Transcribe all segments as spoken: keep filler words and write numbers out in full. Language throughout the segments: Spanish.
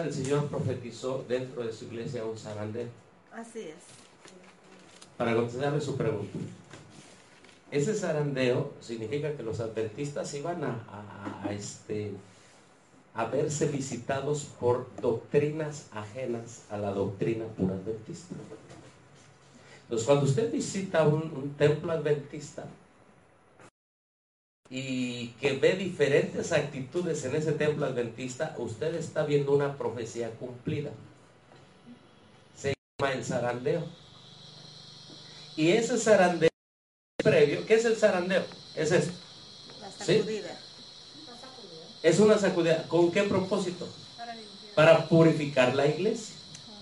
del Señor profetizó dentro de su iglesia un zarandeo. Así es. Para contestarle su pregunta, ese zarandeo significa que los adventistas iban a, a, a, este, a verse visitados por doctrinas ajenas a la doctrina pura adventista. Entonces, cuando usted visita un, un templo adventista y que ve diferentes actitudes en ese templo adventista, usted está viendo una profecía cumplida. Se llama el zarandeo. Y ese zarandeo previo, ¿qué es el zarandeo? Es esto. La sacudida. ¿Sí? Es una sacudida. ¿Con qué propósito? Para purificar la iglesia.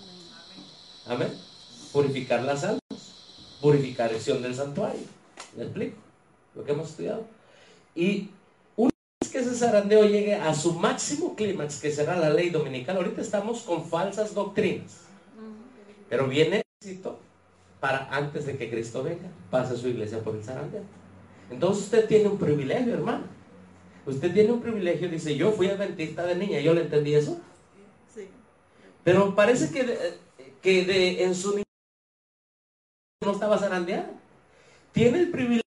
Amén. Purificar las almas. Purificación del santuario. ¿Me explico? Lo que hemos estudiado. Y una vez que ese zarandeo llegue a su máximo clímax, que será la ley dominical, ahorita estamos con falsas doctrinas. Pero viene éxito para antes de que Cristo venga, pase su iglesia por el zarandeo. Entonces usted tiene un privilegio, hermano. Usted tiene un privilegio, dice, yo fui adventista de niña, ¿yo le entendí eso? Sí. Pero parece que, de, que de, en su niñez no estaba zarandeada. Tiene el privilegio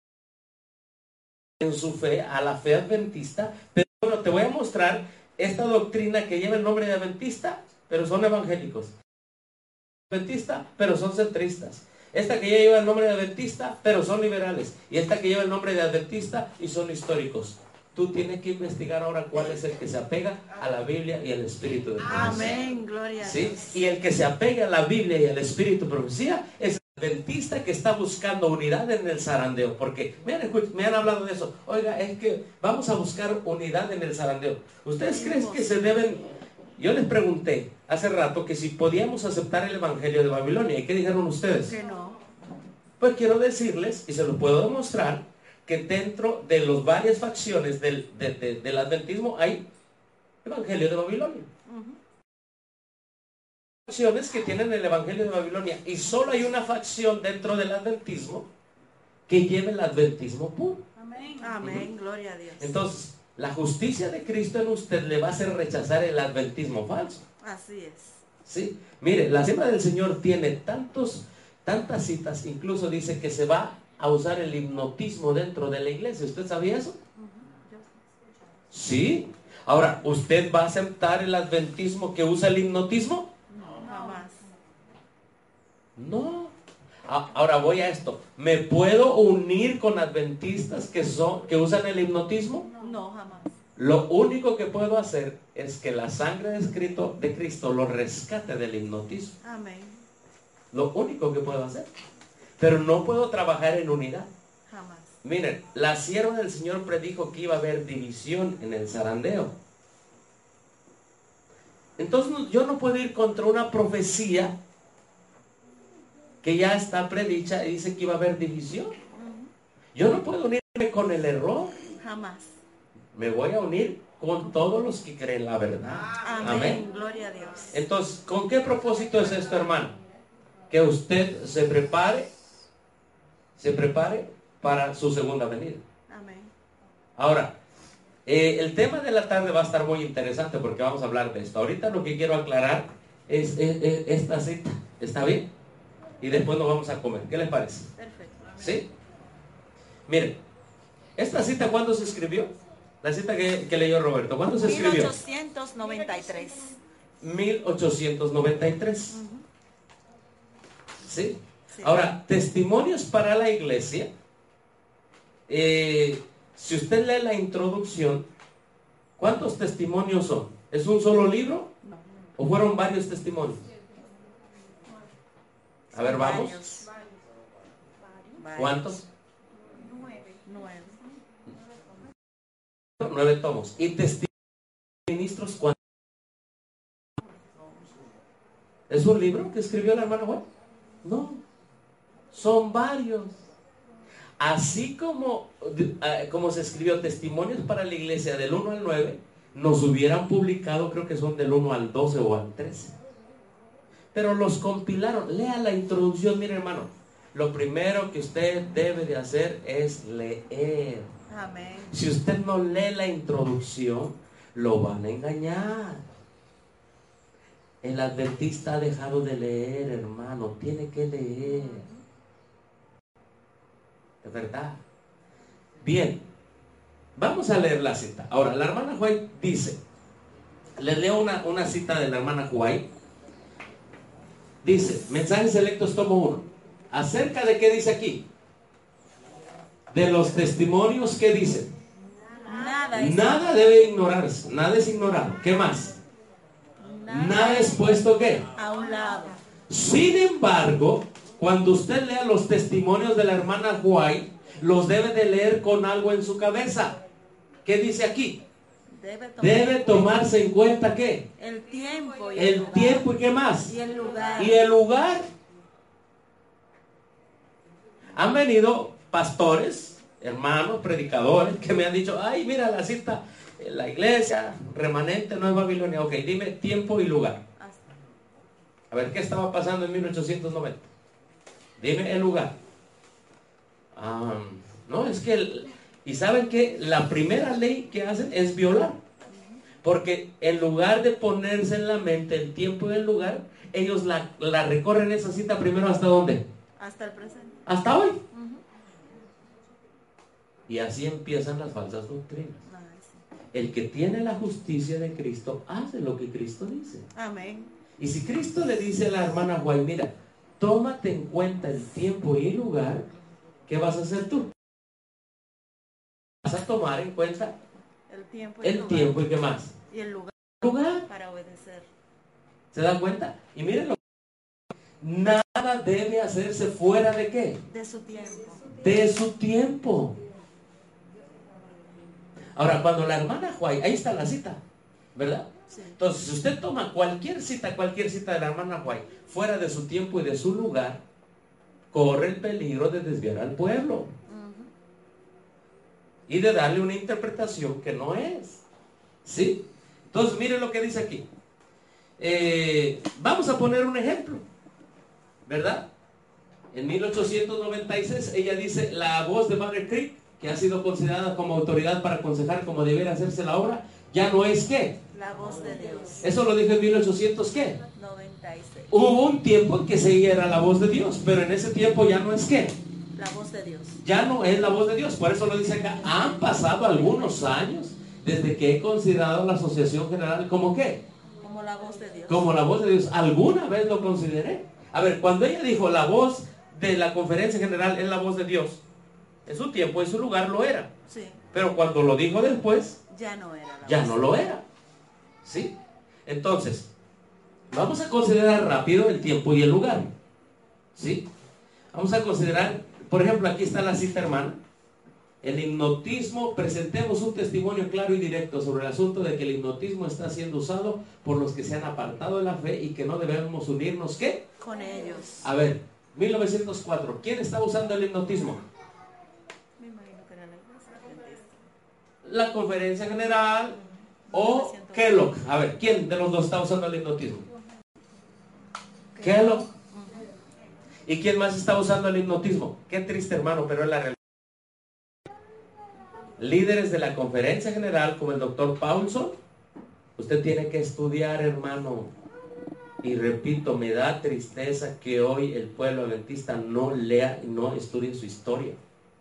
en su fe, a la fe adventista, pero bueno, te voy a mostrar esta doctrina que lleva el nombre de adventista, pero son evangélicos. Adventista, pero son centristas. Esta que ya lleva el nombre de adventista, pero son liberales. Y esta que lleva el nombre de adventista y son históricos. Tú tienes que investigar ahora cuál es el que se apega a la Biblia y al Espíritu de profecía. Amén, gloria a ¿Sí? Dios. Y el que se apega a la Biblia y al Espíritu de profecía es el adventista que está buscando unidad en el zarandeo. Porque me han, me han hablado de eso. Oiga, es que vamos a buscar unidad en el zarandeo. ¿Ustedes creen que se deben...? Yo les pregunté hace rato que si podíamos aceptar el Evangelio de Babilonia. ¿Y qué dijeron ustedes? Que no. Pues quiero decirles, y se los puedo demostrar, que dentro de las varias facciones del, de, de, del adventismo hay Evangelio de Babilonia. Uh-huh. Facciones que tienen el Evangelio de Babilonia. Y solo hay una facción dentro del adventismo que lleva el adventismo puro. Amén. Amén, uh-huh. Gloria a Dios. Entonces, la justicia de Cristo en usted le va a hacer rechazar el adventismo falso. Así es. ¿Sí? Mire, la Cena del Señor tiene tantos, tantas citas, incluso dice que se va a usar el hipnotismo dentro de la iglesia. ¿Usted sabía eso? Uh-huh. ¿Sí? Ahora, ¿usted va a aceptar el adventismo que usa el hipnotismo? No, jamás. No. Ahora voy a esto. ¿Me puedo unir con adventistas que, son, que usan el hipnotismo? No, jamás. Lo único que puedo hacer es que la sangre de Cristo, de Cristo lo rescate del hipnotismo. Amén. Lo único que puedo hacer. Pero no puedo trabajar en unidad. Jamás. Miren, la sierva del Señor predijo que iba a haber división en el zarandeo. Entonces yo no puedo ir contra una profecía que ya está predicha y dice que iba a haber división. Uh-huh. Yo no puedo unirme con el error. Jamás. Me voy a unir con todos los que creen la verdad. Amén. Amén. Gloria a Dios. Entonces, ¿con qué propósito es esto, hermano? Que usted se prepare, se prepare para su segunda venida. Amén. Ahora, eh, el tema de la tarde va a estar muy interesante porque vamos a hablar de esto. Ahorita lo que quiero aclarar es, es, es esta cita. ¿Está bien? Y después nos vamos a comer. ¿Qué les parece? Perfecto. ¿Sí? Miren, esta cita, ¿cuándo se escribió? La cita que, que leyó Roberto, ¿cuándo se escribió? mil ochocientos noventa y tres. mil ochocientos noventa y tres. Uh-huh. ¿Sí? Sí. Ahora, testimonios para la iglesia. Eh, si usted lee la introducción, ¿cuántos testimonios son? ¿Es un solo libro? No. ¿O fueron varios testimonios? A ver, vamos. Varios. ¿Cuántos? Nueve. Nueve. Nueve tomos. ¿Y testimonios de ministros cuántos? ¿Es un libro que escribió la hermana Juan? No. Son varios. Así como, como se escribió testimonios para la iglesia del uno al nueve, nos hubieran publicado, creo que son del uno al doce o al trece. Pero los compilaron. Lea la introducción, mire hermano. Lo primero que usted debe de hacer es leer. Amén. Si usted no lee la introducción, lo van a engañar. El adventista ha dejado de leer, hermano. Tiene que leer. De verdad. Bien. Vamos a leer la cita. Ahora, la hermana White dice, les leo una, una cita de la hermana White. Dice, Mensajes Selectos tomo uno. ¿Acerca de qué dice aquí? De los testimonios que dicen. Nada, es Nada debe ignorarse. Nada es ignorado. ¿Qué más? nada, Nada es puesto ¿qué? a un lado. Sin embargo, cuando usted lea los testimonios de la hermana White, los debe de leer con algo en su cabeza. ¿Qué dice aquí? Debe, tomar Debe tomarse en cuenta ¿qué? el tiempo y el, El lugar. tiempo y ¿qué más? Y el lugar. Y el lugar. Han venido pastores, hermanos, predicadores, que me han dicho, ay, mira la cita, la iglesia, remanente, no es Babilonia. Ok, dime tiempo y lugar. A ver, ¿qué estaba pasando en mil ochocientos noventa? Dime el lugar. Um, no, es que, el, y saben que la primera ley que hacen es violar. Porque en lugar de ponerse en la mente el tiempo y el lugar, ellos la, la recorren esa cita primero ¿hasta dónde? Hasta el presente. Hasta hoy. Uh-huh. Y así empiezan las falsas doctrinas. Ay, sí. El que tiene la justicia de Cristo hace lo que Cristo dice. Amén. Y si Cristo le dice a la hermana White, mira, tómate en cuenta el tiempo y el lugar, ¿qué vas a hacer tú? Vas a tomar en cuenta El tiempo y el lugar. tiempo y qué más. Y el lugar Lugar. para obedecer. ¿Se dan cuenta? Y miren lo que nada debe hacerse fuera de qué? De su tiempo. De su tiempo. Ahora, cuando la hermana White, ahí está la cita, ¿verdad? Sí. Entonces, si usted toma cualquier cita, cualquier cita de la hermana White, fuera de su tiempo y de su lugar, corre el peligro de desviar al pueblo. Uh-huh. Y de darle una interpretación que no es. ¿Sí? Entonces, mire lo que dice aquí. Eh, vamos a poner un ejemplo, ¿verdad? En mil ochocientos noventa y seis, ella dice, la voz de Mother Creek, que ha sido considerada como autoridad para aconsejar cómo debiera hacerse la obra, ya no es ¿qué? La voz de Dios. Eso lo dijo en mil ochocientos ¿qué? noventa y seis. Hubo un tiempo en que seguía era la voz de Dios, pero en ese tiempo ya no es ¿qué? La voz de Dios. Ya no es la voz de Dios. Por eso lo dice acá, han pasado algunos años desde que he considerado la Asociación General como ¿qué? Como la voz de Dios. Como la voz de Dios. Alguna vez lo consideré. A ver, cuando ella dijo la voz de la Conferencia General es la voz de Dios, en su tiempo, en su lugar lo era. Sí. Pero cuando lo dijo después, Ya no era la ya voz. no lo era. ¿Sí? Entonces, vamos a considerar rápido el tiempo y el lugar. ¿Sí? Vamos a considerar, por ejemplo, aquí está la cita, hermana. El hipnotismo, presentemos un testimonio claro y directo sobre el asunto de que el hipnotismo está siendo usado por los que se han apartado de la fe y que no debemos unirnos, ¿qué? Con ellos. A ver, mil novecientos cuatro, ¿quién está usando el hipnotismo? Me imagino que era la iglesia adventista. La Conferencia General o Kellogg. A ver, ¿quién de los dos está usando el hipnotismo? Kellogg. ¿Y quién más está usando el hipnotismo? Qué triste, hermano, pero es la realidad. Líderes de la Conferencia General como el doctor Paulson. Usted tiene que estudiar, hermano. Y repito, me da tristeza que hoy el pueblo adventista no lea y no estudie su historia.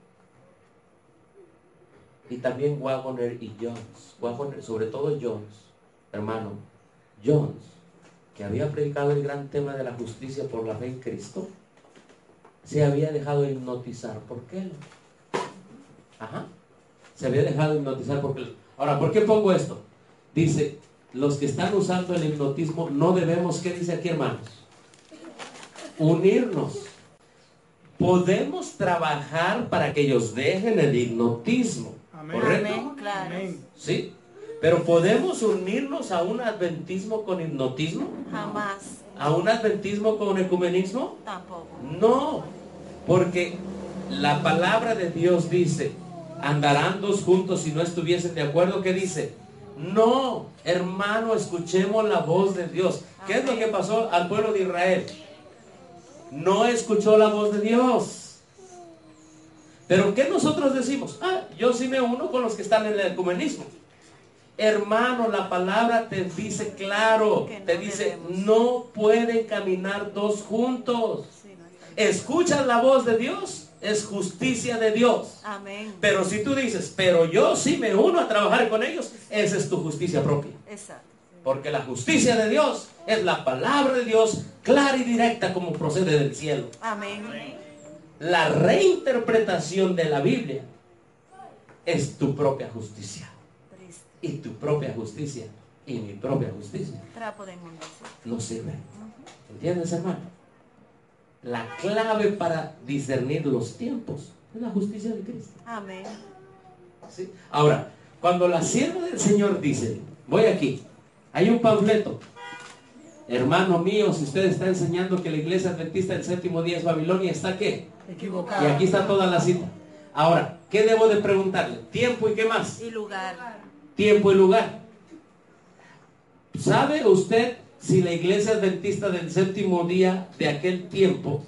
Y también Waggoner y Jones. Waggoner, sobre todo Jones, hermano. Jones, que había predicado el gran tema de la justicia por la fe en Cristo, se había dejado hipnotizar. ¿Por qué? Ajá. Se había dejado hipnotizar porque... Ahora, ¿por qué pongo esto? Dice, los que están usando el hipnotismo no debemos, ¿qué dice aquí, hermanos? Unirnos. Podemos trabajar para que ellos dejen el hipnotismo. Amén. ¿Correcto? Amén, claro. Amén. ¿Sí? Pero ¿podemos unirnos a un adventismo con hipnotismo? Jamás. ¿A un adventismo con ecumenismo? Tampoco. No, porque la palabra de Dios dice, andarán dos juntos si no estuviesen de acuerdo. ¿Qué dice? No, hermano, escuchemos la voz de Dios. ¿Qué es lo que pasó al pueblo de Israel? No escuchó la voz de Dios. Pero ¿qué nosotros decimos? Ah, yo sí me uno con los que están en el ecumenismo. Hermano, la palabra te dice claro, Que no te dice, debemos. no pueden caminar dos juntos. Sí, no está bien. Escuchas la voz de Dios, es justicia de Dios. Amén. Pero si tú dices, pero yo sí me uno a trabajar con ellos, esa es tu justicia propia. Exacto. Porque la justicia de Dios es la palabra de Dios, clara y directa como procede del cielo. Amén. La reinterpretación de la Biblia es tu propia justicia. Triste. Y tu propia justicia y mi propia justicia Trapo de inmundicia. no sirve. ¿Entiendes, hermano? La clave para discernir los tiempos es la justicia de Cristo. Amén. ¿Sí? Ahora, cuando la sierva del Señor dice, voy aquí, hay un panfleto. Hermano mío, si usted está enseñando que la iglesia adventista del séptimo día es Babilonia, ¿está qué? Equivocado. Y aquí está toda la cita. Ahora, ¿qué debo de preguntarle? ¿Tiempo y qué más? Y lugar. Tiempo y lugar. ¿Sabe usted si la iglesia adventista del séptimo día de aquel tiempo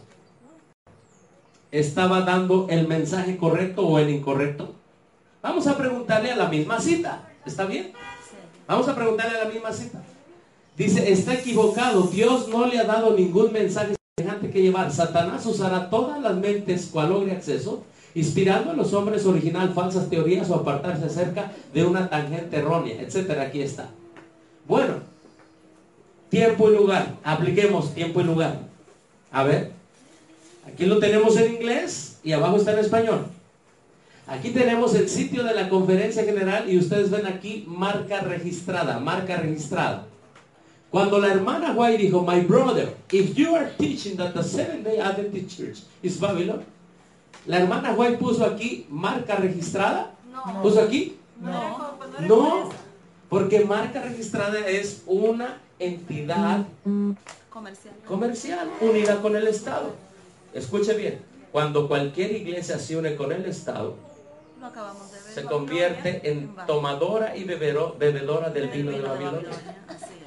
estaba dando el mensaje correcto o el incorrecto? Vamos a preguntarle a la misma cita. ¿Está bien? Sí. Vamos a preguntarle a la misma cita. Dice, está equivocado. Dios no le ha dado ningún mensaje semejante que llevar. Satanás usará todas las mentes cual logre acceso, inspirando a los hombres original falsas teorías o apartarse acerca de una tangente errónea, etcétera. Aquí está. Bueno, tiempo y lugar. Apliquemos tiempo y lugar. A ver, aquí lo tenemos en inglés y abajo está en español. Aquí tenemos el sitio de la conferencia general y ustedes ven aquí marca registrada, marca registrada. Cuando la hermana White dijo, my brother, if you are teaching that the Seventh Day Adventist Church is Babylon, la hermana White puso aquí marca registrada. No. ¿Puso aquí? No. No, porque marca registrada es una entidad Comercial. comercial unida con el Estado. Escuche bien, cuando cualquier iglesia se une con el Estado, Lo acabamos de ver. se convierte en tomadora y bebero, bebedora del vino de Babilonia. Así es.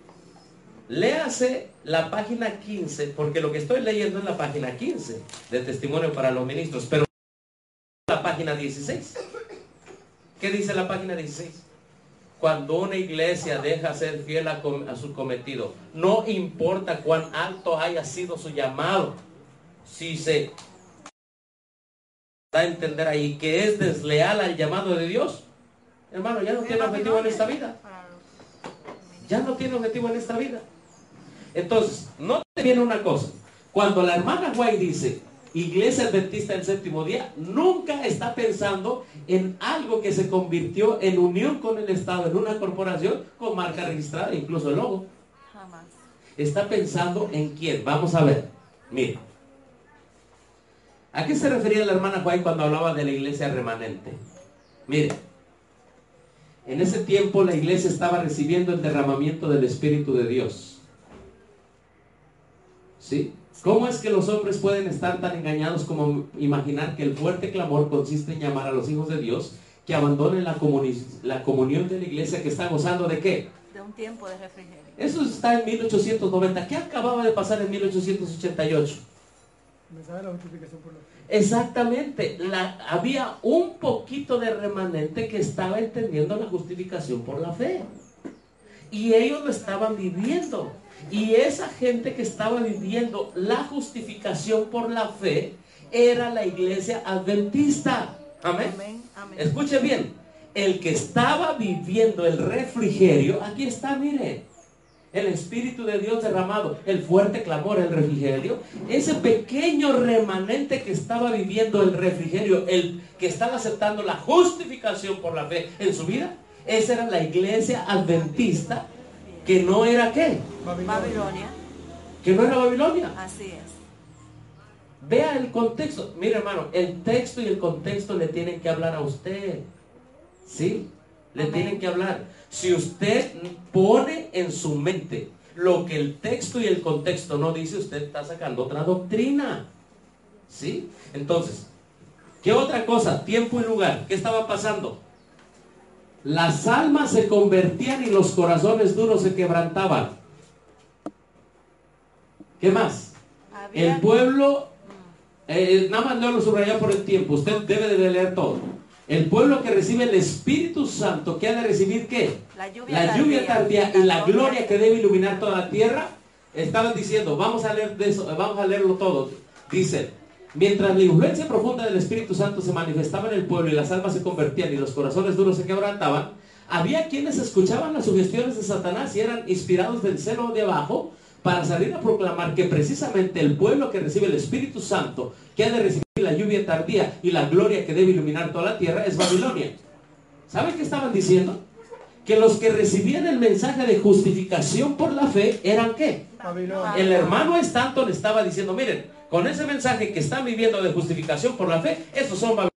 Léase la página quince, porque lo que estoy leyendo es la página quince de Testimonio para los Ministros, pero la página dieciséis. ¿Qué dice la página dieciséis? Cuando una iglesia deja ser fiel a, com a su cometido, no importa cuán alto haya sido su llamado, si se da a entender ahí que es desleal al llamado de Dios, hermano, ya no tiene objetivo en esta vida. Ya no tiene objetivo en esta vida. Entonces, no te viene una cosa. Cuando la hermana White dice Iglesia Adventista del séptimo día, nunca está pensando en algo que se convirtió en unión con el Estado, en una corporación con marca registrada, incluso el logo. Jamás. Está pensando en quién. Vamos a ver. Mire. ¿A qué se refería la hermana White cuando hablaba de la iglesia remanente? Mire. En ese tiempo la iglesia estaba recibiendo el derramamiento del Espíritu de Dios. ¿Sí? ¿Cómo es que los hombres pueden estar tan engañados como imaginar que el fuerte clamor consiste en llamar a los hijos de Dios que abandonen la, comuni la comunión de la iglesia que está gozando de qué? De un tiempo de refrigerio. Eso está en mil ochocientos noventa. ¿Qué acababa de pasar en mil ochocientos ochenta y ocho? Mensaje de la justificación por la fe. Exactamente, la, había un poquito de remanente que estaba entendiendo la justificación por la fe. Y ellos lo estaban viviendo. Y esa gente que estaba viviendo la justificación por la fe era la iglesia adventista. Amén. Amén. Amén. Escuche bien, el que estaba viviendo el refrigerio, aquí está, mire, el Espíritu de Dios derramado, el fuerte clamor, el refrigerio, ese pequeño remanente que estaba viviendo el refrigerio, el que estaba aceptando la justificación por la fe en su vida, esa era la iglesia adventista, que no era ¿qué? Babilonia. Que no era Babilonia. Así es. Vea el contexto. Mire, hermano, el texto y el contexto le tienen que hablar a usted. ¿Sí? Le Amén. tienen que hablar. Si usted pone en su mente lo que el texto y el contexto no dice, usted está sacando otra doctrina. ¿Sí? Entonces, ¿qué otra cosa? Tiempo y lugar. ¿Qué estaba pasando? Las almas se convertían y los corazones duros se quebrantaban. ¿Qué más? Había- El pueblo, eh, nada más no lo subrayé por el tiempo, usted debe de leer todo. El pueblo que recibe el Espíritu Santo, ¿qué ha de recibir qué? La lluvia, La lluvia tardía y la gloria que debe iluminar toda la tierra. Estaban diciendo, vamos a leer de eso, vamos a leerlo todo. Dice, mientras la influencia profunda del Espíritu Santo se manifestaba en el pueblo y las almas se convertían y los corazones duros se quebrantaban, había quienes escuchaban las sugestiones de Satanás y eran inspirados del cielo de abajo para salir a proclamar que precisamente el pueblo que recibe el Espíritu Santo, que ha de recibir la lluvia tardía y la gloria que debe iluminar toda la tierra, es Babilonia. ¿Saben qué estaban diciendo? Que los que recibían el mensaje de justificación por la fe eran ¿qué? Babilonia. El hermano Stanton le estaba diciendo, miren, con ese mensaje que están viviendo de justificación por la fe, esos son Babilonia.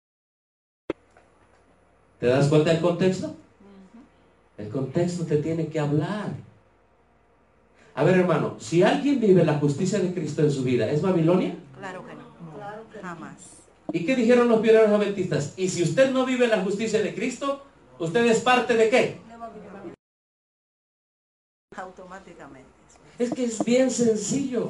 ¿Te das cuenta del contexto? El contexto te tiene que hablar. A ver, hermano, si alguien vive la justicia de Cristo en su vida, ¿es Babilonia? Claro que no. Claro que jamás. ¿Y qué dijeron los pioneros adventistas? Y si usted no vive la justicia de Cristo, ¿usted es parte de qué? Automáticamente. Es que es bien sencillo.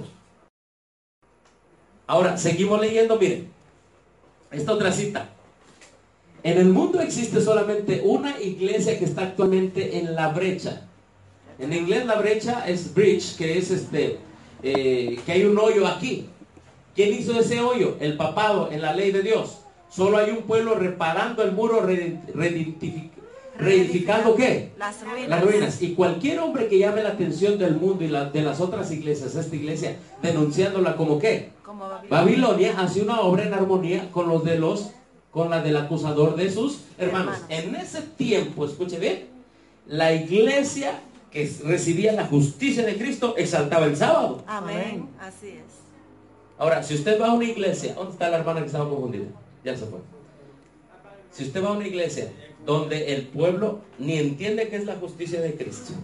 Ahora, seguimos leyendo, miren. Esta otra cita. En el mundo existe solamente una iglesia que está actualmente en la brecha. En inglés la brecha es bridge, que es este, eh, que hay un hoyo aquí. ¿Quién hizo ese hoyo? El papado en la ley de Dios. Solo hay un pueblo reparando el muro, reedificando ¿qué? Las ruinas. Las ruinas. Y cualquier hombre que llame la atención del mundo y la, de las otras iglesias, esta iglesia, denunciándola como ¿qué? Como Babilonia. Babilonia hace una obra en armonía con los de los, con la del acusador de sus hermanos. Hermanos. En ese tiempo, escuche bien, la iglesia que recibía la justicia de Cristo exaltaba el sábado. Amén. Así es. Ahora, si usted va a una iglesia, ¿dónde está la hermana que estaba confundida? Ya se fue. Si usted va a una iglesia donde el pueblo ni entiende qué es la justicia de Cristo,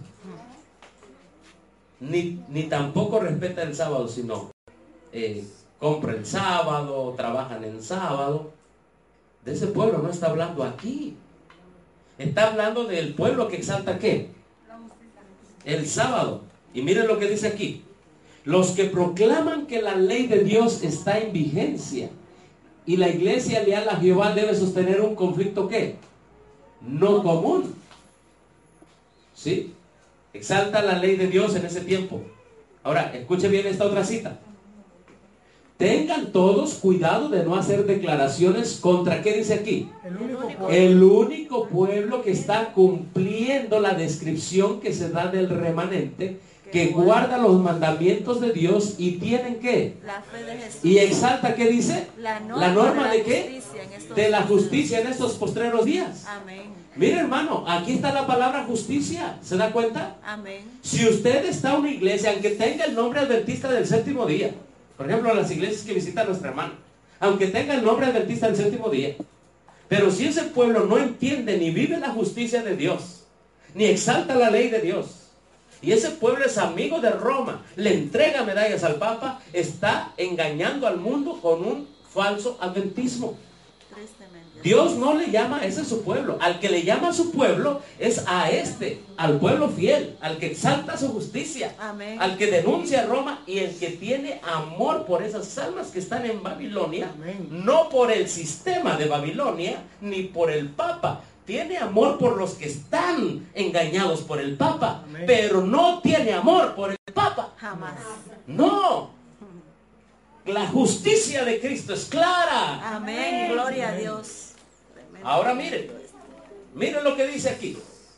ni, ni tampoco respeta el sábado, sino eh, compra el sábado, trabajan en sábado, de ese pueblo no está hablando aquí. Está hablando del pueblo que exalta ¿qué? El sábado. Y miren lo que dice aquí. Los que proclaman que la ley de Dios está en vigencia y la iglesia leal a Jehová debe sostener un conflicto ¿qué? No común. ¿Sí? Exalta la ley de Dios en ese tiempo. Ahora, escuche bien esta otra cita. Tengan todos cuidado de no hacer declaraciones contra, ¿qué dice aquí? El único pueblo. El único pueblo que está cumpliendo la descripción que se da del remanente, que guarda los mandamientos de Dios y tienen ¿qué? La fe de Jesús. Y exalta, ¿qué dice? La norma, La norma de, de qué? justicia en estos De la días. justicia en estos postreros días. Amén. Mire, hermano, aquí está la palabra justicia. ¿Se da cuenta? Amén. Si usted está en una iglesia, aunque tenga el nombre adventista del séptimo día, por ejemplo, las iglesias que visita nuestra hermana, aunque tenga el nombre adventista del séptimo día, pero si ese pueblo no entiende ni vive la justicia de Dios, ni exalta la ley de Dios, y ese pueblo es amigo de Roma, le entrega medallas al Papa, está engañando al mundo con un falso adventismo. Tristemente. Dios no le llama a ese su pueblo. Al que le llama a su pueblo es a este, al pueblo fiel, al que exalta su justicia, Amén. al que denuncia a Roma y el que tiene amor por esas almas que están en Babilonia. Amén. No por el sistema de Babilonia ni por el Papa. Tiene amor por los que están engañados por el Papa. Amén. Pero no tiene amor por el Papa. Jamás. No. La justicia de Cristo es clara. Amén. Gloria a Dios. Tremendo. Ahora miren, miren lo que dice aquí.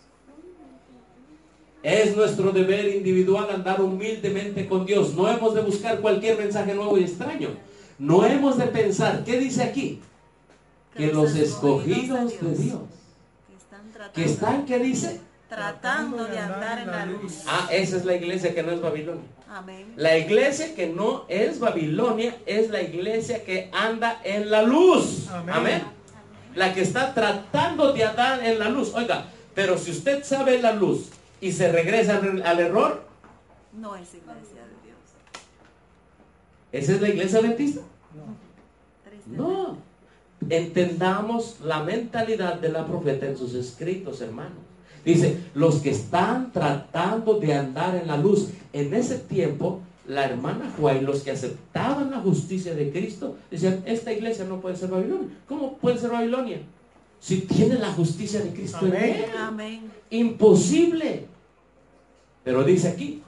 Es nuestro deber individual andar humildemente con Dios. No hemos de buscar cualquier mensaje nuevo y extraño. No hemos de pensar, ¿qué dice aquí? Que los escogidos de Dios, Que están tratando, que están, ¿qué dice? tratando de andar en la luz. Ah, esa es la iglesia que no es Babilonia. Amén. La iglesia que no es Babilonia es la iglesia que anda en la luz. Amén. Amén. La que está tratando de andar en la luz. Oiga, pero si usted sabe la luz y se regresa al, al error, No es iglesia de Dios. ¿esa es la iglesia adventista? Tristemente. No. Entendamos la mentalidad de la profeta en sus escritos, hermanos. Dice, los que están tratando de andar en la luz. En ese tiempo, la hermana Juárez, los que aceptaban la justicia de Cristo, decían, esta iglesia no puede ser Babilonia. ¿Cómo puede ser Babilonia? si tiene la justicia de Cristo en Amén. él? Amén. Imposible. Pero dice aquí,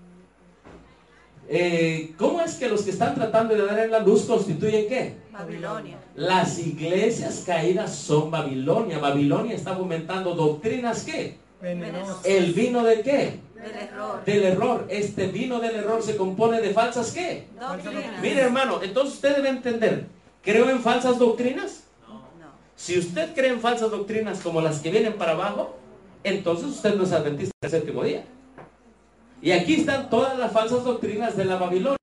eh, ¿cómo es que los que están tratando de dar en la luz constituyen qué? Babilonia. Las iglesias caídas son Babilonia. Babilonia está fomentando doctrinas ¿qué? Venenoso. ¿El vino de qué? Del error. Del error. Este vino del error se compone de falsas ¿qué? Doctrinas. Mire, hermano, entonces usted debe entender, ¿creo en falsas doctrinas? No. Si usted cree en falsas doctrinas como las que vienen para abajo, entonces usted no es adventista del séptimo día. Y aquí están todas las falsas doctrinas de la Babilonia.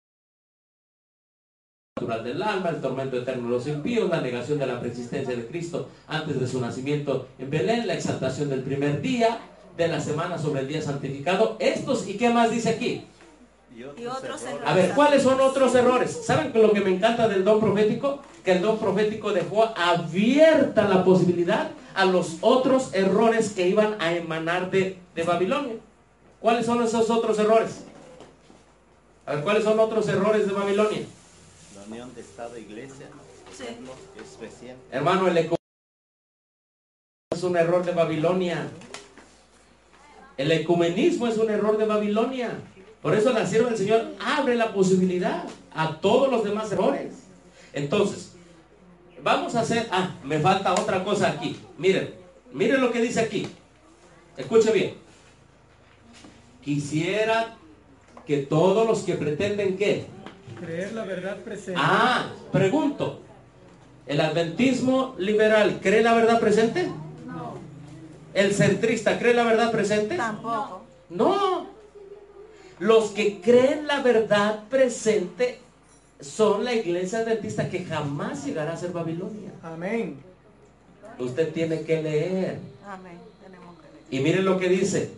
El natural del alma, el tormento eterno de los impíos, la negación de la preexistencia de Cristo antes de su nacimiento en Belén, la exaltación del primer día de la semana sobre el día santificado. Estos, ¿y qué más dice aquí? Y otros errores. A ver, ¿cuáles son otros errores? ¿Saben lo que me encanta del don profético? Que el don profético dejó abierta la posibilidad a los otros errores que iban a emanar de, de Babilonia. ¿Cuáles son esos otros errores? A ver, ¿cuáles son otros errores de Babilonia? La unión de Estado e Iglesia, Sí. es reciente. Hermano, el ecumenismo es un error de Babilonia. El ecumenismo es un error de Babilonia. Por eso la sierva del Señor abre la posibilidad a todos los demás errores. Entonces, vamos a hacer... Ah, me falta otra cosa aquí. Miren, miren lo que dice aquí. Escuche bien. Quisiera que todos los que pretenden ¿qué? Creer la verdad presente. Ah, pregunto. ¿El adventismo liberal cree la verdad presente? No. ¿El centrista cree la verdad presente? Tampoco. No. Los que creen la verdad presente son la iglesia adventista que jamás llegará a ser Babilonia. Amén. Usted tiene que leer. Amén. Tenemos que leer. Y miren lo que dice.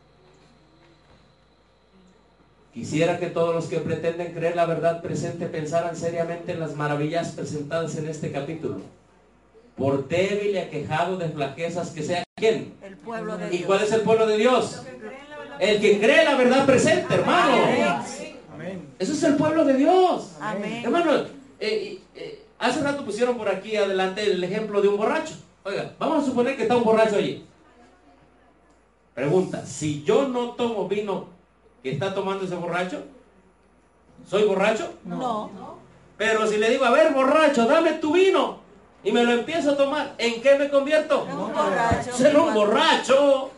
Quisiera que todos los que pretenden creer la verdad presente pensaran seriamente en las maravillas presentadas en este capítulo. Por débil y aquejado de flaquezas que sea ¿quién? El pueblo de ¿Y Dios. cuál es el pueblo de Dios? El que cree la verdad presente, hermano. Amén. Eso es el pueblo de Dios. Amén. Hermano, eh, eh, hace rato pusieron por aquí adelante el ejemplo de un borracho. Oiga, vamos a suponer que está un borracho allí. Pregunta, si yo no tomo vino que está tomando ese borracho, ¿soy borracho? No. Pero si le digo, a ver, borracho, dame tu vino, y me lo empiezo a tomar, ¿en qué me convierto? En un borracho. Ser un borracho.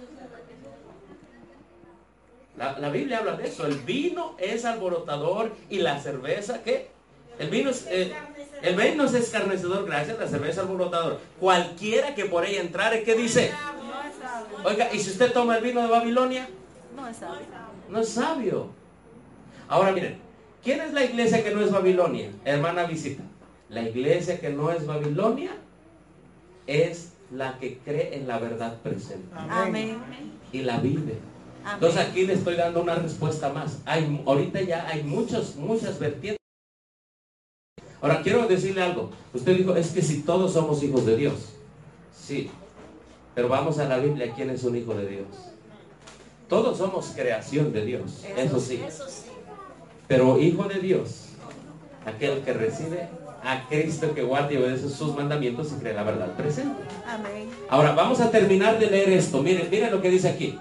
La, la Biblia habla de eso. El vino es alborotador y la cerveza, ¿qué? El vino es, eh, el vino es escarnecedor, gracias, la cerveza alborotador. Cualquiera que por ella entrare, ¿qué dice? Oiga, ¿y si usted toma el vino de Babilonia? No es sabio. No es sabio. Ahora miren, ¿quién es la iglesia que no es Babilonia? Hermana visita. La iglesia que no es Babilonia es la que cree en la verdad presente Amén. y la vive. Amén. Entonces aquí le estoy dando una respuesta más. Hay, ahorita ya hay muchas, muchas vertientes. Ahora quiero decirle algo. Usted dijo, es que si todos somos hijos de Dios. Sí. Pero vamos a la Biblia, ¿quién es un hijo de Dios? Todos somos creación de Dios, eso sí. Pero hijo de Dios, aquel que recibe a Cristo, que guarda y obedece sus mandamientos y cree la verdad presente. Amén. Ahora vamos a terminar de leer esto. Miren, miren lo que dice aquí.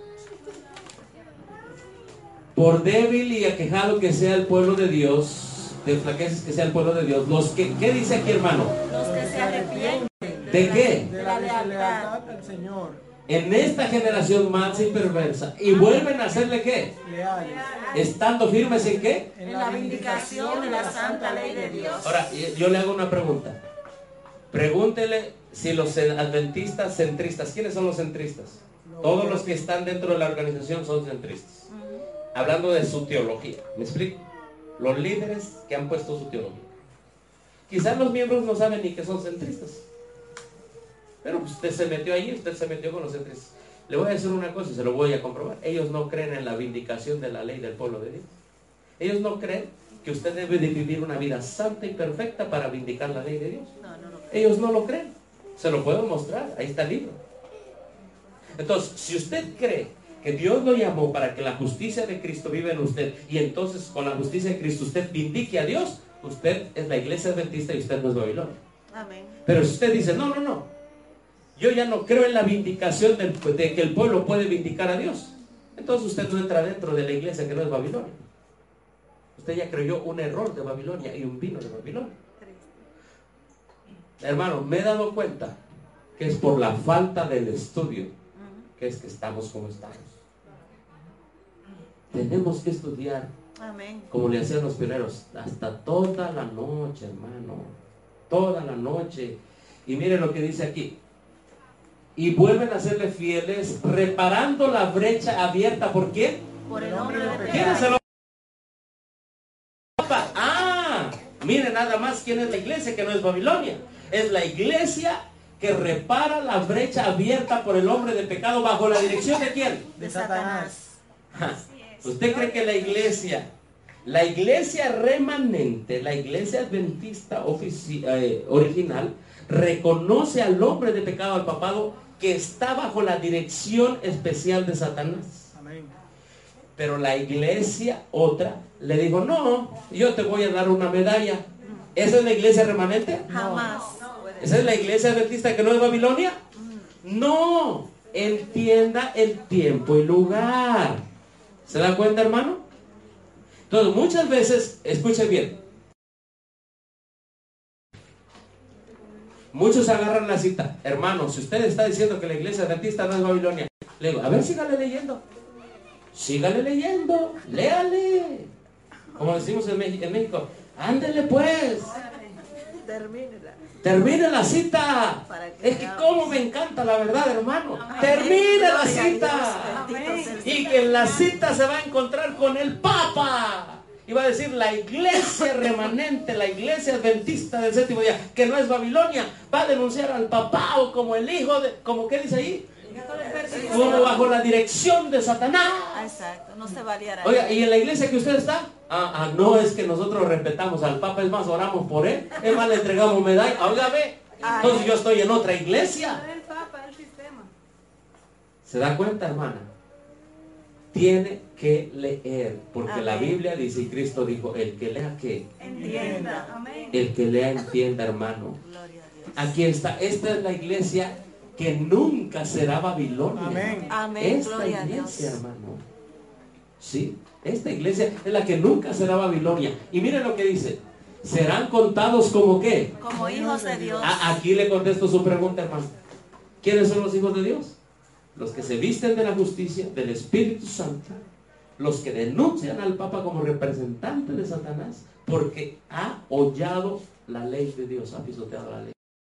Por débil y aquejado que sea el pueblo de Dios, de flaquezas que sea el pueblo de Dios, los que, ¿qué dice aquí, hermano? Los que se arrepienten. ¿De qué? De la deslealtad al Señor. En esta generación mansa y perversa, y vuelven a hacerle ¿qué? Leales. Estando firmes en ¿qué? En la vindicación de la santa ley de Dios. Ahora, yo le hago una pregunta. Pregúntele si los adventistas centristas, ¿quiénes son los centristas? Todos los que están dentro de la organización son centristas. Hablando de su teología, ¿me explico? Los líderes que han puesto su teología. Quizás los miembros no saben ni que son centristas. Pero usted se metió ahí, usted se metió con los centristas. Le voy a decir una cosa y se lo voy a comprobar. Ellos no creen en la vindicación de la ley del pueblo de Dios. Ellos no creen que usted debe de vivir una vida santa y perfecta para vindicar la ley de Dios. No, no lo creo. Ellos no lo creen. Se lo puedo mostrar, ahí está el libro. Entonces, si usted cree que Dios lo llamó para que la justicia de Cristo viva en usted, y entonces con la justicia de Cristo usted vindique a Dios, usted es la iglesia adventista y usted no es Babilonia. Amén. Pero si usted dice, no, no, no, yo ya no creo en la vindicación del, de que el pueblo puede vindicar a Dios, entonces usted no entra dentro de la iglesia que no es Babilonia. Usted ya creyó un error de Babilonia y un vino de Babilonia. Hermano, me he dado cuenta que es por la falta del estudio que es que estamos como estamos. Tenemos que estudiar. Amén. Como le hacían los pioneros, hasta toda la noche, hermano, toda la noche. Y mire lo que dice aquí: y vuelven a serle fieles, reparando la brecha abierta. ¿Por quién? Por el hombre de ¿Quién es pecado. el Papa? Ah, mire nada más quién es la iglesia, que no es Babilonia. Es la iglesia que repara la brecha abierta por el hombre de pecado, bajo la dirección de quién? De Satanás. Ja. ¿Usted cree que la iglesia, la iglesia remanente, la iglesia adventista ofici- eh, original, reconoce al hombre de pecado, al papado, que está bajo la dirección especial de Satanás? Amén. Pero la iglesia, otra, le dijo: no, yo te voy a dar una medalla. ¿Esa es la iglesia remanente? Jamás. ¿Esa es la iglesia adventista que no es Babilonia? No, entienda el tiempo y lugar. ¿Se da cuenta, hermano? Entonces, muchas veces, escuche bien, muchos agarran la cita. Hermano, si usted está diciendo que la iglesia adventista no es Babilonia, le digo: a ver, sígale leyendo. Sígale leyendo, léale. Como decimos en México, en México, ándele pues. Termínela. Termine la cita. Para que Es que veamos. como me encanta la verdad, hermano. Termine la cita. Y que en la cita se va a encontrar con el Papa. Y va a decir: la iglesia remanente, la iglesia adventista del séptimo día, que no es Babilonia, va a denunciar al papado como el hijo de, como ¿qué dice ahí? Como bajo la dirección de Satanás. Exacto, no se variará. Oiga, ¿y en la iglesia que usted está? Ah, ah, no, es que nosotros respetamos al Papa, es más, oramos por él, es más, le entregamos medalla. Oiga, ve, entonces yo estoy en otra iglesia. ¿Se da cuenta, hermana? Tiene que leer, porque Amén. la Biblia dice, y Cristo dijo: el que lea, ¿qué? Entienda. Amén. El que lea, entienda, hermano. Gloria a Dios. Aquí está, esta es la iglesia que nunca será Babilonia. Amén. Amén, Esta gloria a iglesia, Dios. hermano. Sí, esta iglesia es la que nunca será Babilonia. Y miren lo que dice: serán contados como ¿qué? Como hijos de Dios. A- aquí le contesto su pregunta, hermano. ¿Quiénes son los hijos de Dios? Los que se visten de la justicia, del Espíritu Santo, los que denuncian al Papa como representante de Satanás, porque ha hollado la ley de Dios, ha pisoteado la ley.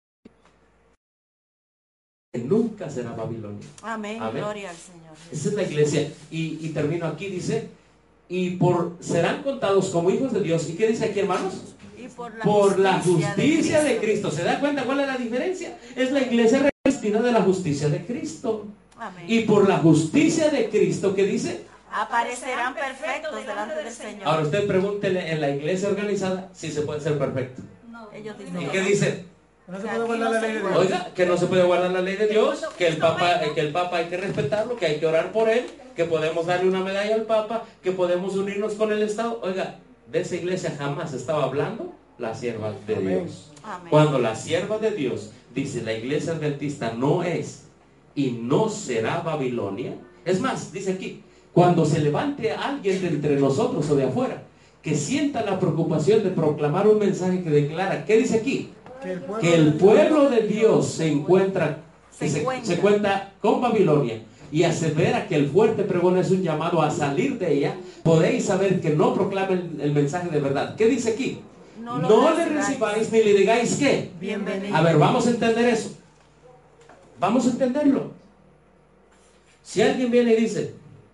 Que nunca será Babilonia. Amén, Amén. gloria al Señor. Esa es la iglesia. Y, y termino aquí, dice: y por serán contados como hijos de Dios. ¿Y qué dice aquí, hermanos? Y por la Por justicia, la justicia de Cristo. Cristo. ¿Se da cuenta cuál es la diferencia? Es la iglesia revestida de la justicia de Cristo. Amén. Y por la justicia de Cristo, ¿qué dice? Aparecerán perfectos delante del Señor. Ahora usted pregúntele en la iglesia organizada si se puede ser perfecto. Ellos dicen ¿Y que qué no. dice? No se puede guardar la ley de Dios. Oiga, que no se puede guardar la ley de Dios, que el Papa, que el Papa hay que respetarlo, que hay que orar por él, que podemos darle una medalla al Papa, que podemos unirnos con el Estado. Oiga, de esa iglesia jamás estaba hablando la sierva de Amén. Dios. Amén. Cuando la sierva de Dios dice: la iglesia adventista no es y no será Babilonia. Es más, dice aquí: cuando se levante alguien de entre nosotros o de afuera que sienta la preocupación de proclamar un mensaje que declara, ¿qué dice aquí? Que el pueblo, Que el pueblo de Dios se encuentra, Se se, encuentra. se cuenta con Babilonia, y asevera que el fuerte pregón es un llamado a salir de ella, podéis saber que no proclamen el mensaje de verdad. ¿Qué dice aquí? No No, lo le recibáis. recibáis ni le digáis ¿qué? Bienvenido. A ver, vamos a entender eso. Vamos a entenderlo. Si alguien viene y dice: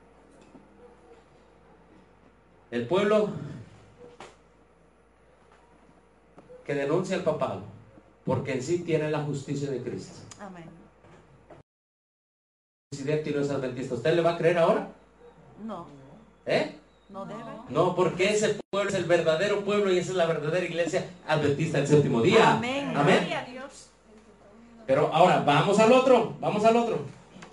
el pueblo que denuncia al papado, porque en sí tiene la justicia de Cristo, Amén. presidente y no es adventista, ¿usted le va a creer ahora? No, ¿Eh? no debe. No, porque ese pueblo es el verdadero pueblo y esa es la verdadera iglesia adventista del séptimo día. Amén. Amén. Gloria a Dios. Pero ahora, vamos al otro, vamos al otro.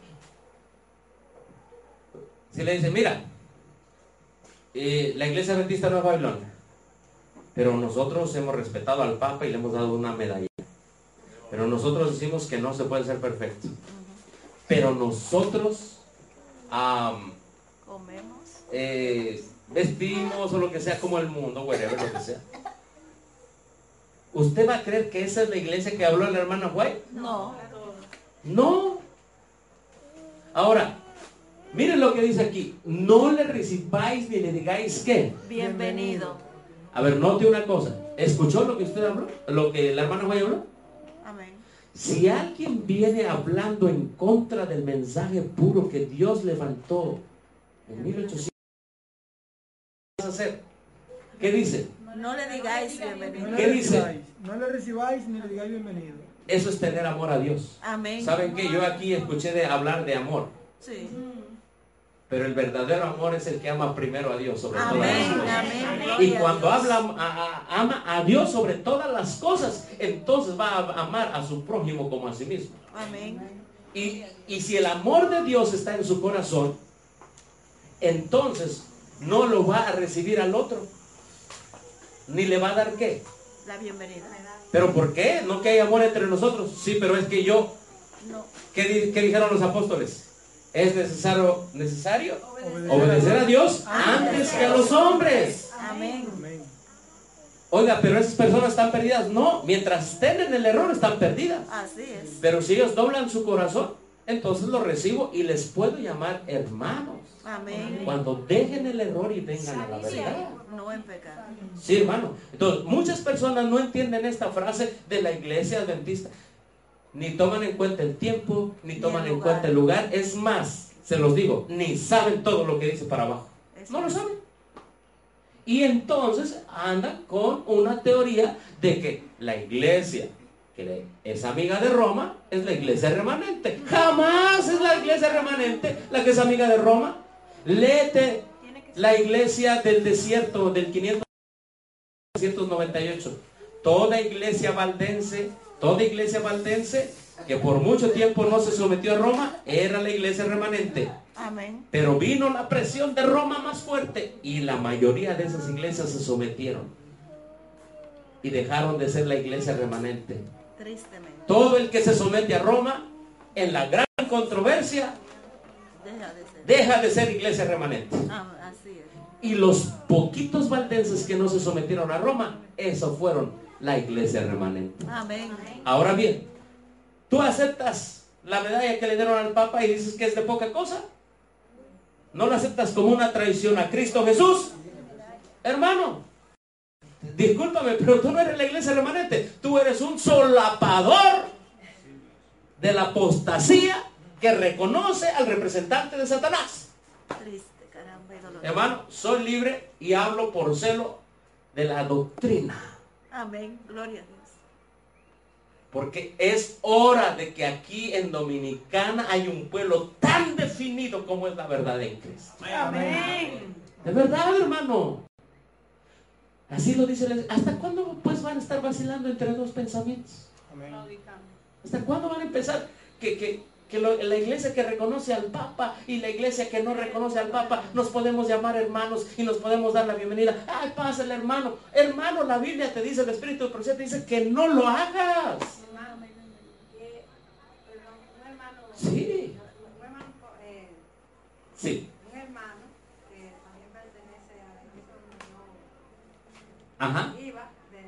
Si le dice: mira, eh, la iglesia adventista no es Babilonia, pero nosotros hemos respetado al Papa y le hemos dado una medalla. Pero nosotros decimos que no se puede ser perfecto. Pero nosotros um, comemos, eh, vestimos o lo que sea como el mundo, whatever, lo que sea. ¿Usted va a creer que esa es la iglesia que habló la hermana White? no, No. Ahora, miren lo que dice aquí. No le recibáis ni le digáis ¿qué? bienvenido. A ver, note una cosa. ¿Escuchó lo que usted habló? ¿Lo que la hermana White habló? Amén. Si alguien viene hablando en contra del mensaje puro que Dios levantó en mil ochocientos, ¿qué vas a hacer? ¿Qué dice? No le digáis bienvenido. No ¿Qué le dice? recibáis, no le recibáis ni le digáis bienvenido. Eso es tener amor a Dios. Amén. ¿Saben qué? Yo aquí escuché de hablar de amor. Sí. Pero el verdadero amor es el que ama primero a Dios sobre todas las Amén. cosas. Amén. Y Gloria a cuando Dios. habla, a- a- ama a Dios sobre todas las cosas, entonces va a amar a su prójimo como a sí mismo. Amén. Y, y si el amor de Dios está en su corazón, entonces no lo va a recibir al otro. Ni le va a dar qué. La bienvenida. ¿Pero por qué? No que hay amor entre nosotros. Sí, pero es que yo... No. ¿Qué, di- qué dijeron los apóstoles? ¿Es necesario, necesario Obedecer, obedecer a Dios antes que a los hombres? Amén. Amén. Oiga, pero esas personas están perdidas. No, mientras estén en el error están perdidas. Así es. Pero si ellos doblan su corazón, entonces los recibo y les puedo llamar hermanos. Amén. Cuando dejen el error y vengan a la Sí, verdad. no en pecado. Sí, hermano. Entonces, muchas personas no entienden esta frase de la iglesia adventista. Ni toman en cuenta el tiempo, ni Ni toman el en lugar. cuenta el lugar. Es más, se los digo, ni saben todo lo que dice para abajo. Es No lo más. saben. Y entonces andan con una teoría de que la iglesia que es amiga de Roma es la iglesia remanente. Jamás es la iglesia remanente la que es amiga de Roma. Léete la iglesia del desierto del quinientos noventa y ocho. Toda iglesia valdense, toda iglesia valdense que por mucho tiempo no se sometió a Roma, era la iglesia remanente. Amén. Pero vino la presión de Roma más fuerte y la mayoría de esas iglesias se sometieron y dejaron de ser la iglesia remanente. Tristemente. Todo el que se somete a Roma en la gran controversia Deja de ser. deja de ser iglesia remanente. Ah, así es. Y los poquitos valdenses que no se sometieron a Roma, esos fueron la iglesia remanente. Amén. Ahora bien, ¿tú aceptas la medalla que le dieron al Papa y dices que es de poca cosa? ¿No la aceptas como una traición a Cristo Jesús? Hermano, discúlpame, pero tú no eres la iglesia remanente. Tú eres un solapador de la apostasía que reconoce al representante de Satanás. Triste, caramba y doloroso. Hermano, soy libre y hablo por celo de la doctrina. Amén. Gloria a Dios. Porque es hora de que aquí en Dominicana hay un pueblo tan definido como es la verdad en Cristo. Amén. De verdad, hermano. Así lo dice la... ¿Hasta cuándo pues van a estar vacilando entre dos pensamientos? Amén. ¿Hasta cuándo van a empezar que, que, que lo- la iglesia que reconoce al Papa y la iglesia que no reconoce al Papa nos podemos llamar hermanos y nos podemos dar la bienvenida? ¡Ay, pásale, hermano! Hermano, la Biblia te dice, el Espíritu de profecía te dice que no lo hagas. Hermano, eh, perdón, un hermano, Sí. un hermano, eh, Sí. un hermano que también pertenece a la iglesia donde Ajá. yo iba, de,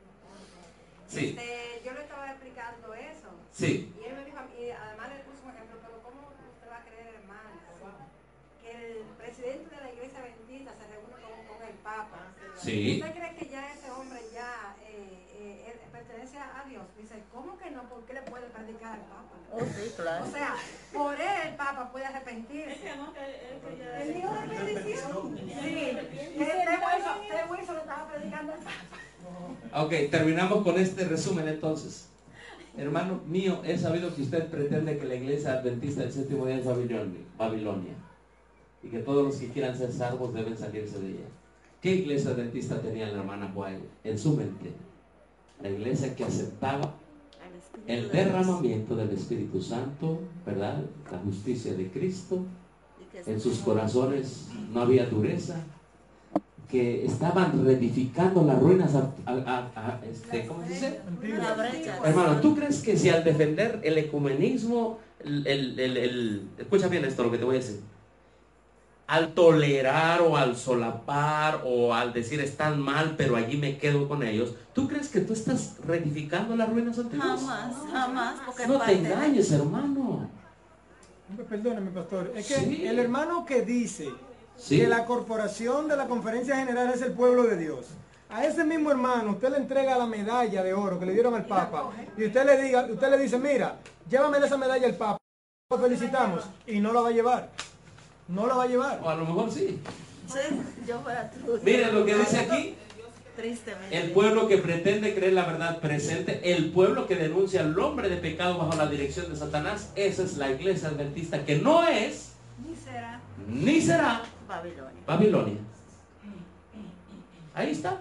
Sí. este, yo le estaba explicando eso, Sí. y él me dijo, y además le puso un ejemplo, pero ¿cómo usted va a creer, hermano? Que el presidente de la iglesia adventista se reúne con, con el Papa. Sí. ¿Usted cree que ya ese hombre ya eh, eh, él pertenece a Dios? Dice, ¿cómo que no? ¿Por qué le puede predicar al Papa? Oh, sí, claro. O sea, por él el Papa puede arrepentirse. El hijo de perdición. Sí. Este Wilson, este Wilson le estaba predicando al Papa. Ok, terminamos con este resumen entonces. Hermano mío, he sabido que usted pretende que la iglesia adventista del séptimo día es Babilonia, Babilonia y que todos los que quieran ser salvos deben salirse de ella. ¿Qué iglesia adventista tenía la hermana White en su mente? La iglesia que aceptaba El Espíritu el de Dios. derramamiento del Espíritu Santo, ¿verdad? La justicia de Cristo. Y que En se- sus corazones no había dureza, que estaban reedificando las ruinas a, a, a, a, este, ¿cómo se dice? La brecha. Hermano, ¿tú crees que si al defender el ecumenismo, el, el, el, el- escucha bien esto lo que te voy a decir, al tolerar o al solapar o al decir están mal pero allí me quedo con ellos, ¿tú crees que tú estás reedificando las ruinas antiguas? Jamás, jamás, porque es No te parte de- engañes, hermano. Perdóneme, pastor. Es que Sí. el hermano que dice Sí. que la corporación de la conferencia general es el pueblo de Dios, a ese mismo hermano usted le entrega la medalla de oro que le dieron al Papa y usted le diga, usted le dice, mira, llévame esa medalla al Papa, lo felicitamos, y no la va a llevar. No la va a llevar. O a lo mejor sí. Sí, yo fuera tú. Miren lo que dice aquí. Tristemente. El pueblo que pretende creer la verdad presente, el pueblo que denuncia al hombre de pecado bajo la dirección de Satanás, esa es la iglesia adventista, que no es, Ni será. ni será Babilonia. Babilonia. Ahí está.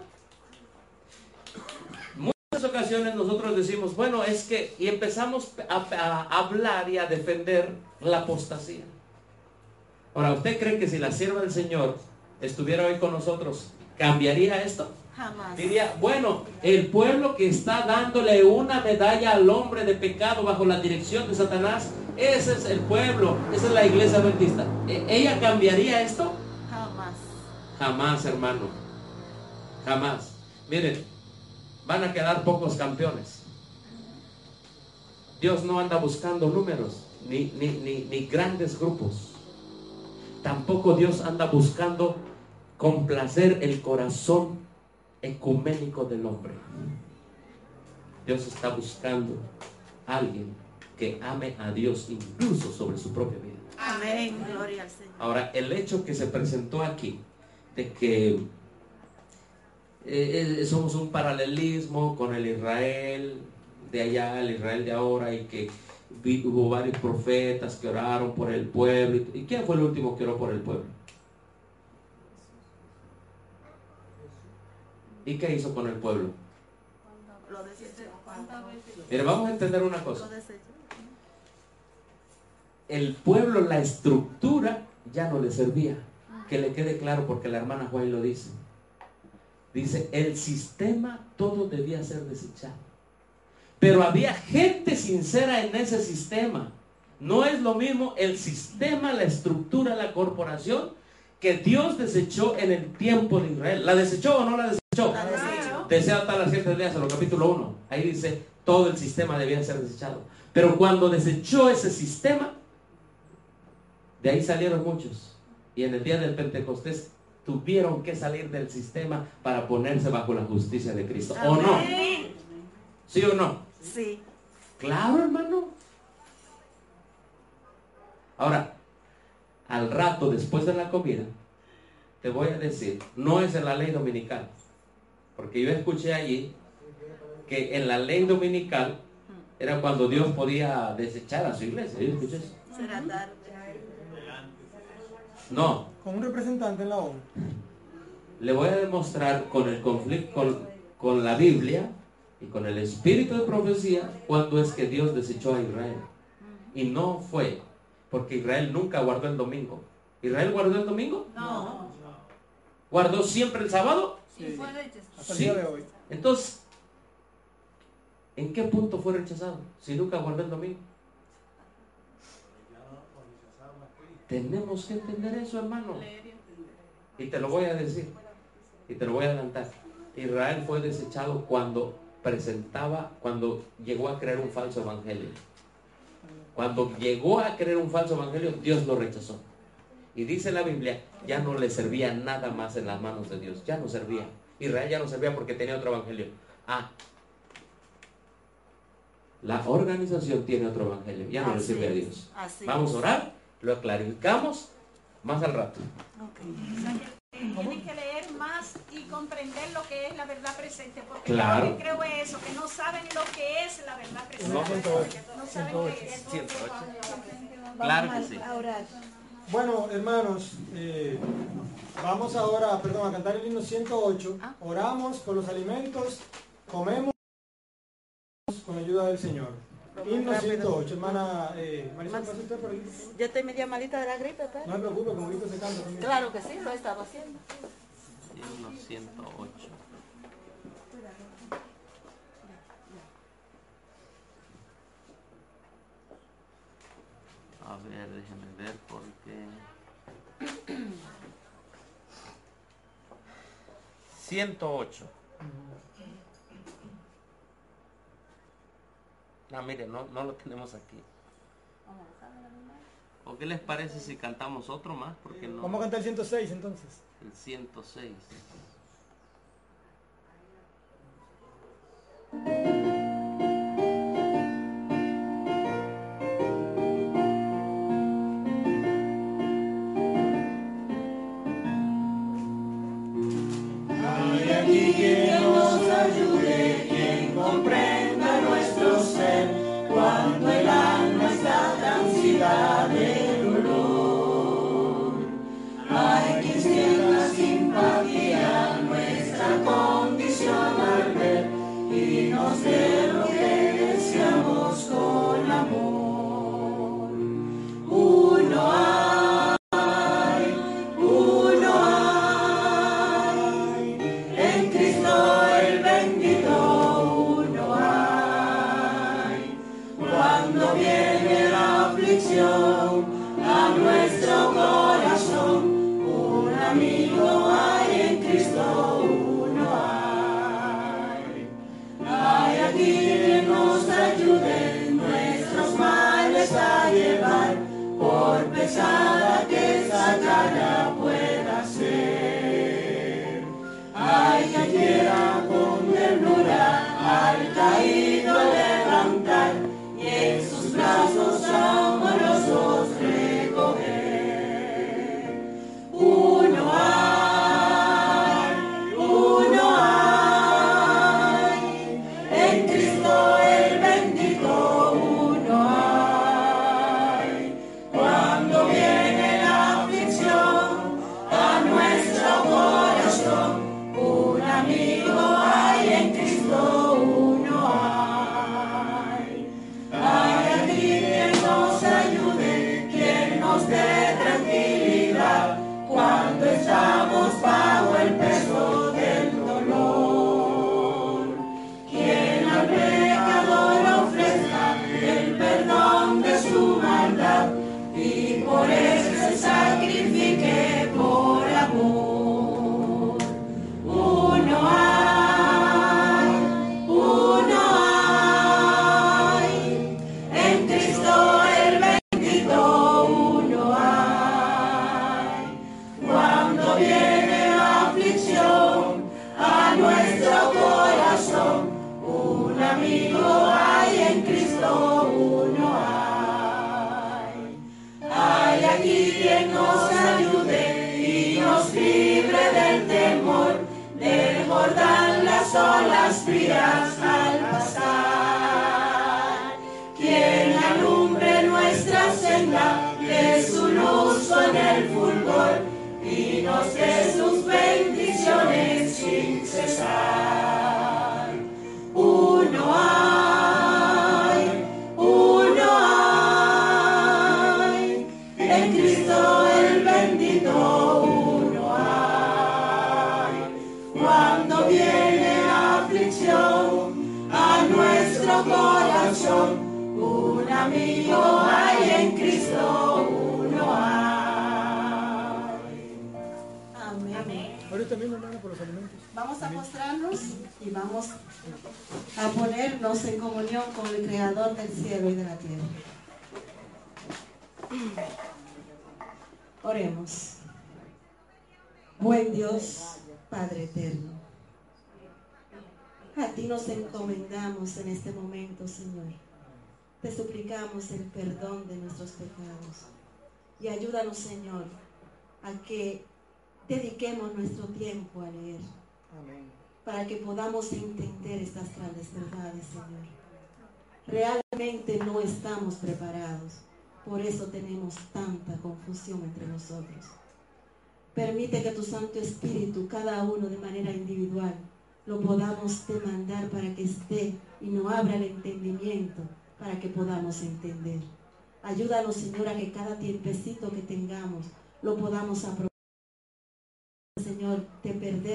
Muchas ocasiones nosotros decimos, bueno, es que, y empezamos a, a hablar y a defender la apostasía. Ahora, ¿usted cree que si la sierva del Señor estuviera hoy con nosotros, cambiaría esto? Jamás. Diría, bueno, el pueblo que está dándole una medalla al hombre de pecado bajo la dirección de Satanás, ese es el pueblo, esa es la iglesia adventista. ¿E- ¿Ella cambiaría esto? Jamás. Jamás, hermano. Jamás. Miren, van a quedar pocos campeones. Dios no anda buscando números, ni, ni, ni, ni grandes grupos. Tampoco Dios anda buscando complacer el corazón ecuménico del hombre. Dios está buscando a alguien que ame a Dios incluso sobre su propia vida. Amén. Gloria al Señor. Ahora, el hecho que se presentó aquí, de que eh, eh, somos un paralelismo con el Israel de allá, el Israel de ahora, y que vi- hubo varios profetas que oraron por el pueblo. ¿Y quién fue el último que oró por el pueblo? ¿Y qué hizo con el pueblo? Lo desechó. Mire, vamos a entender una cosa. Lo desechó. El pueblo, la estructura ya no le servía. Que le quede claro, porque la hermana Juan lo dice. Dice, el sistema todo debía ser desechado. Pero había gente sincera en ese sistema. No es lo mismo el sistema, la estructura, la corporación que Dios desechó en el tiempo de Israel. ¿La desechó o no la desechó? La desechó. Desea hasta las siete días en el capítulo uno. Ahí dice, todo el sistema debía ser desechado. Pero cuando desechó ese sistema, de ahí salieron muchos. Y en el día del Pentecostés tuvieron que salir del sistema para ponerse bajo la justicia de Cristo. ¿O no? Amén. ¿Sí o no? Sí. Claro, hermano. Ahora, al rato, después de la comida, te voy a decir, no es en la ley dominical. Porque yo escuché allí que en la ley dominical era cuando Dios podía desechar a su iglesia. Yo escuché eso. Será tarde. No, Con un representante en la ONU. le voy a demostrar con el conflicto, con, con la Biblia y con el espíritu de profecía, cuando es que Dios desechó a Israel. Y no fue porque Israel nunca guardó el domingo. ¿Israel guardó el domingo? No. ¿Guardó siempre el sábado? Sí. Fue rechazado. Hasta el Sí. día de hoy. Entonces, ¿en qué punto fue rechazado? Si nunca guardó el domingo. Tenemos que entender eso, hermano. Y te lo voy a decir. Y te lo voy a adelantar. Israel fue desechado cuando presentaba, cuando llegó a creer un falso evangelio. Cuando llegó a creer un falso evangelio, Dios lo rechazó. Y dice la Biblia, ya no le servía nada más en las manos de Dios. Ya no servía. Israel ya no servía porque tenía otro evangelio. Ah, la organización tiene otro evangelio. Ya no le Así sirve a es, Dios. así Vamos es. a orar, lo clarificamos más al rato. Tienen que leer más y comprender lo que es la verdad presente, porque Claro. yo creo eso, que no saben lo que es la verdad presente. No, ciento ocho. No saben qué es. ciento ocho. Vamos Claro que a- sí. a orar. Bueno, hermanos, eh, vamos ahora, perdón, a cantar el himno ciento ocho. Ah. Oramos por los alimentos, comemos con ayuda del Señor. Himno rápido. ciento ocho, hermana eh, Marisol, ¿pasa usted por ahí? Yo estoy media malita de la gripe, pero. No se preocupe, con grito se canta también. Claro que sí, lo he estado haciendo. Himno ciento ocho. A ver, déjenme ver porque... ciento ocho. Ah, mire, no, no lo tenemos aquí. ¿O qué les parece si cantamos otro más? Porque no... Vamos a cantar el ciento seis entonces. El ciento seis. Hay aquí quien nos ayude, quien comprenda nuestro ser, cuando el alma está cansada de dolor. Hay quien sienta simpatía nuestra condición al ver y nos dé lo que deseamos con amor. Uno hay, uno hay, en Cristo el bendito uno hay. Cuando viene la aflicción a nuestro corazón, un amigo hay en Cristo, uno hay. Hay aquí quien nos ayude nuestros males a llevar, por pesada que esa carga pueda ser. Hay quien quiera con ternura al caído levantar y en sus brazos amorosos recoger. Uno hay, uno hay, en Cristo el bendito uno hay. Cuando viene la aflicción a nuestro corazón, un amigo hay en Cristo uno hay. Hay aquí quien nos ayude, quien nos dé tranquilidad cuando estamos bajo el peso del dolor. Quien al pecador ofrezca el perdón de su maldad y por eso se sacrifique por amor. Uno hay, uno hay, en Cristo el bendito uno hay. Cuando viene la aflicción a nuestro corazón, un amigo hay en Cristo, uno hay. Hay aquí quien nos ayude y nos libre del temor, del Jordán las olas frías al pasar. Quien alumbre nuestra senda de su luz con el fulgor y nos dé sus bendiciones sin cesar. Uno hay, uno hay, en Cristo el bendito uno hay. Cuando viene la aflicción a nuestro corazón, un amigo hay en Cristo, uno hay. Amén. Ahorita mismo, hermano, por los alimentos. Vamos a postrarnos y vamos a ponernos en comunión con el Creador del cielo y de la tierra. Oremos. Buen Dios, Padre eterno, a ti nos encomendamos en este momento, Señor. Te suplicamos el perdón de nuestros pecados y ayúdanos, Señor, a que dediquemos nuestro tiempo a leer. Amén. Para que podamos entender estas grandes verdades, Señor. Realmente no estamos preparados, por eso tenemos tanta confusión entre nosotros. Permite que tu Santo Espíritu, cada uno de manera individual, lo podamos demandar para que esté y nos abra el entendimiento para que podamos entender. Ayúdanos, Señor, a que cada tiempecito que tengamos lo podamos aprovechar, Señor, de perder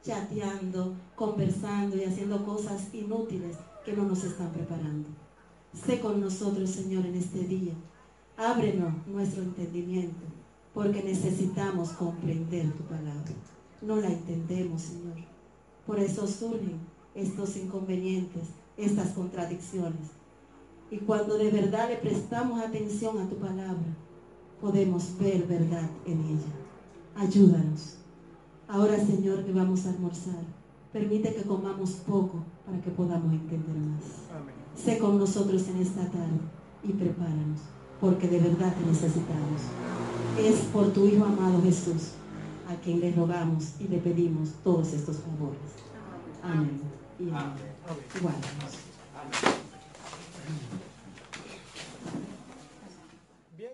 chateando, conversando y haciendo cosas inútiles que no nos están preparando. Sé con nosotros, Señor, en este día. Ábrenos nuestro entendimiento, porque necesitamos comprender tu palabra. No la entendemos, Señor. Por eso surgen estos inconvenientes, estas contradicciones. Y cuando de verdad le prestamos atención a tu palabra, podemos ver verdad en ella. Ayúdanos. Ahora, Señor, que vamos a almorzar, permite que comamos poco para que podamos entender más. Amén. Sé con nosotros en esta tarde y prepáranos, porque de verdad te necesitamos. Es por tu Hijo amado Jesús, a quien le rogamos y le pedimos todos estos favores. Amén. Y amén. Guárdanos.